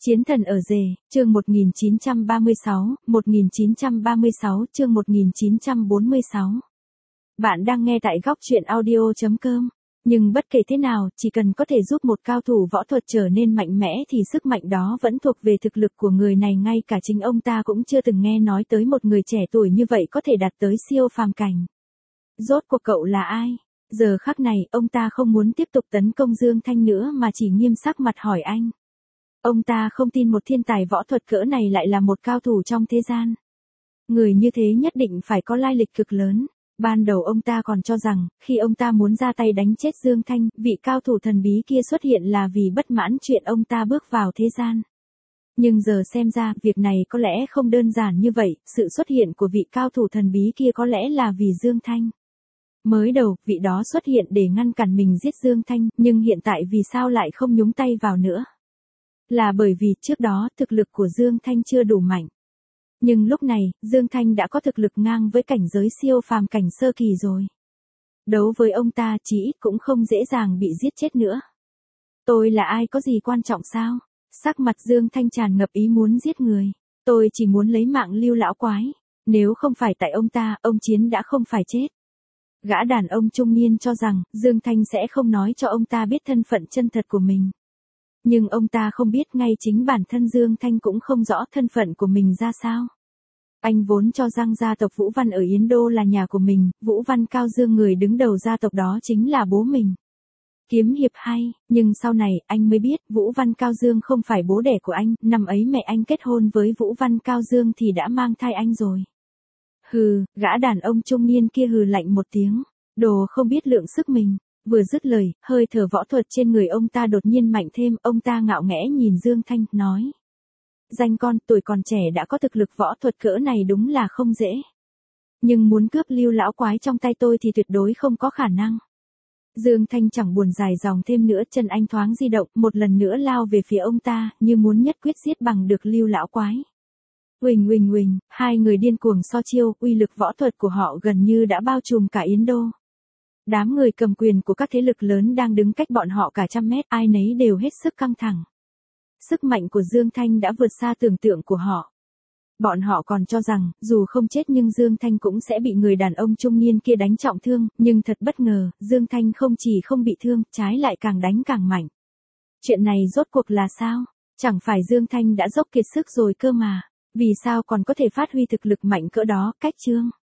Chiến thần ở rể, chương 1936, chương 1946. Bạn đang nghe tại góc truyện audio.com. Nhưng bất kể thế nào, chỉ cần có thể giúp một cao thủ võ thuật trở nên mạnh mẽ thì sức mạnh đó vẫn thuộc về thực lực của người này, ngay cả chính ông ta cũng chưa từng nghe nói tới một người trẻ tuổi như vậy có thể đạt tới siêu phàm cảnh. Rốt cuộc cậu là ai? Giờ khắc này, ông ta không muốn tiếp tục tấn công Dương Thanh nữa mà chỉ nghiêm sắc mặt hỏi anh. Ông ta không tin một thiên tài võ thuật cỡ này lại là một cao thủ trong thế gian. Người như thế nhất định phải có lai lịch cực lớn. Ban đầu ông ta còn cho rằng, khi ông ta muốn ra tay đánh chết Dương Thanh, vị cao thủ thần bí kia xuất hiện là vì bất mãn chuyện ông ta bước vào thế gian. Nhưng giờ xem ra, việc này có lẽ không đơn giản như vậy, sự xuất hiện của vị cao thủ thần bí kia có lẽ là vì Dương Thanh. Mới đầu, vị đó xuất hiện để ngăn cản mình giết Dương Thanh, nhưng hiện tại vì sao lại không nhúng tay vào nữa? Là bởi vì trước đó thực lực của Dương Thanh chưa đủ mạnh. Nhưng lúc này, Dương Thanh đã có thực lực ngang với cảnh giới siêu phàm cảnh sơ kỳ rồi. Đấu với ông ta chí ít cũng không dễ dàng bị giết chết nữa. Tôi là ai có gì quan trọng sao? Sắc mặt Dương Thanh tràn ngập ý muốn giết người. Tôi chỉ muốn lấy mạng Lưu lão quái. Nếu không phải tại ông ta, ông Chiến đã không phải chết. Gã đàn ông trung niên cho rằng, Dương Thanh sẽ không nói cho ông ta biết thân phận chân thật của mình. Nhưng ông ta không biết ngay chính bản thân Dương Thanh cũng không rõ thân phận của mình ra sao. Anh vốn cho rằng gia tộc Vũ Văn ở Yến Đô là nhà của mình, Vũ Văn Cao Dương người đứng đầu gia tộc đó chính là bố mình. Kiếm hiệp hay, nhưng sau này anh mới biết Vũ Văn Cao Dương không phải bố đẻ của anh, năm ấy mẹ anh kết hôn với Vũ Văn Cao Dương thì đã mang thai anh rồi. Hừ, gã đàn ông trung niên kia hừ lạnh một tiếng, đồ không biết lượng sức mình. Vừa dứt lời, hơi thở võ thuật trên người ông ta đột nhiên mạnh thêm, ông ta ngạo nghễ nhìn Dương Thanh, nói. Danh con, tuổi còn trẻ đã có thực lực võ thuật cỡ này đúng là không dễ. Nhưng muốn cướp Lưu lão quái trong tay tôi thì tuyệt đối không có khả năng. Dương Thanh chẳng buồn dài dòng thêm nữa, chân anh thoáng di động, một lần nữa lao về phía ông ta, như muốn nhất quyết giết bằng được Lưu lão quái. Uỳnh uỳnh uỳnh, hai người điên cuồng so chiêu, uy lực võ thuật của họ gần như đã bao trùm cả Yến Đô. Đám người cầm quyền của các thế lực lớn đang đứng cách bọn họ cả trăm mét, ai nấy đều hết sức căng thẳng. Sức mạnh của Dương Thanh đã vượt xa tưởng tượng của họ. Bọn họ còn cho rằng, dù không chết nhưng Dương Thanh cũng sẽ bị người đàn ông trung niên kia đánh trọng thương, nhưng thật bất ngờ, Dương Thanh không chỉ không bị thương, trái lại càng đánh càng mạnh. Chuyện này rốt cuộc là sao? Chẳng phải Dương Thanh đã dốc kiệt sức rồi cơ mà, vì sao còn có thể phát huy thực lực mạnh cỡ đó? Cách chương.